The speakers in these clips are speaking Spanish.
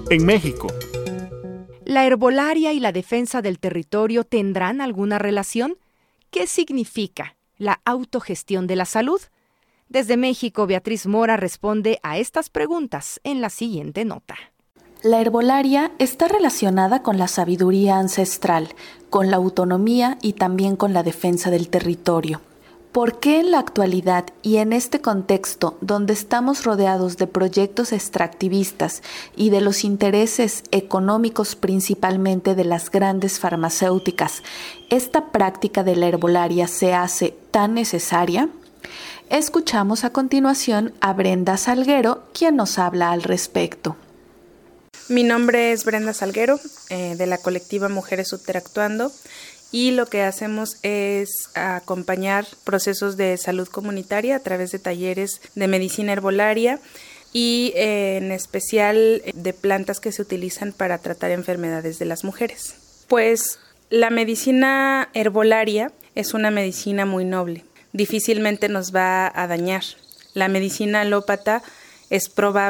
en México. ¿La herbolaria y la defensa del territorio tendrán alguna relación? ¿Qué significa la autogestión de la salud? Desde México, Beatriz Mora responde a estas preguntas en la siguiente nota. La herbolaria está relacionada con la sabiduría ancestral, con la autonomía y también con la defensa del territorio. ¿Por qué en la actualidad y en este contexto donde estamos rodeados de proyectos extractivistas y de los intereses económicos principalmente de las grandes farmacéuticas, esta práctica de la herbolaria se hace tan necesaria? Escuchamos a continuación a Brenda Salguero, quien nos habla al respecto. Mi nombre es Brenda Salguero, de la colectiva Mujeres Interactuando. Y lo que hacemos es acompañar procesos de salud comunitaria a través de talleres de medicina herbolaria y en especial de plantas que se utilizan para tratar enfermedades de las mujeres. Pues la medicina herbolaria es una medicina muy noble, difícilmente nos va a dañar. La medicina alópata es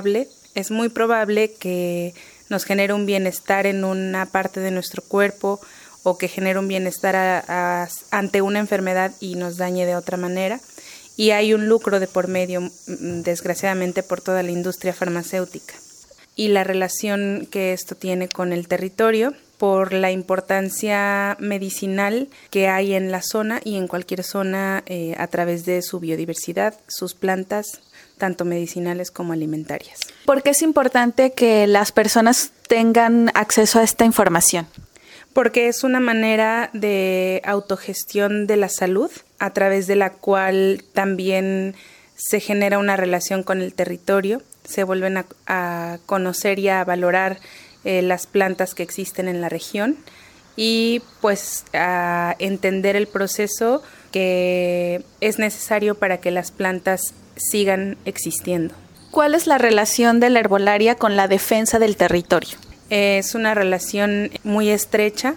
muy probable que nos genere un bienestar en una parte de nuestro cuerpo, o que genere un bienestar ante una enfermedad y nos dañe de otra manera. Y hay un lucro de por medio, desgraciadamente, por toda la industria farmacéutica. Y la relación que esto tiene con el territorio, por la importancia medicinal que hay en la zona y en cualquier zona a través de su biodiversidad, sus plantas, tanto medicinales como alimentarias. ¿Por qué es importante que las personas tengan acceso a esta información? Porque es una manera de autogestión de la salud, a través de la cual también se genera una relación con el territorio, se vuelven a conocer y a valorar las plantas que existen en la región y pues a entender el proceso que es necesario para que las plantas sigan existiendo. ¿Cuál es la relación de la herbolaria con la defensa del territorio? Es una relación muy estrecha,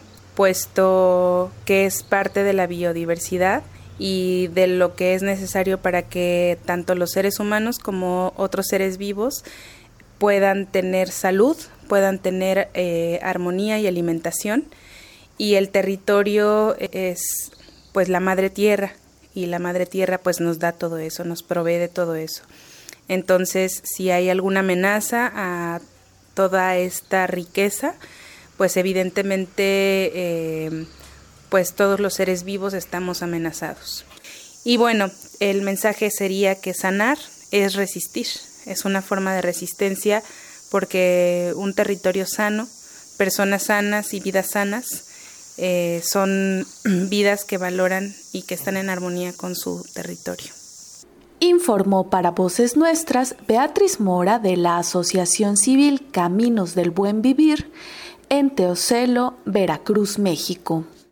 puesto que es parte de la biodiversidad y de lo que es necesario para que tanto los seres humanos como otros seres vivos puedan tener salud, puedan tener armonía y alimentación. Y el territorio es pues la madre tierra, y la madre tierra pues nos da todo eso, nos provee de todo eso. Entonces, si hay alguna amenaza a toda esta riqueza, pues evidentemente pues todos los seres vivos estamos amenazados. Y bueno, el mensaje sería que sanar es resistir, es una forma de resistencia, porque un territorio sano, personas sanas y vidas sanas son vidas que valoran y que están en armonía con su territorio. Informó para Voces Nuestras Beatriz Mora de la Asociación Civil Caminos del Buen Vivir en Teocelo, Veracruz, México.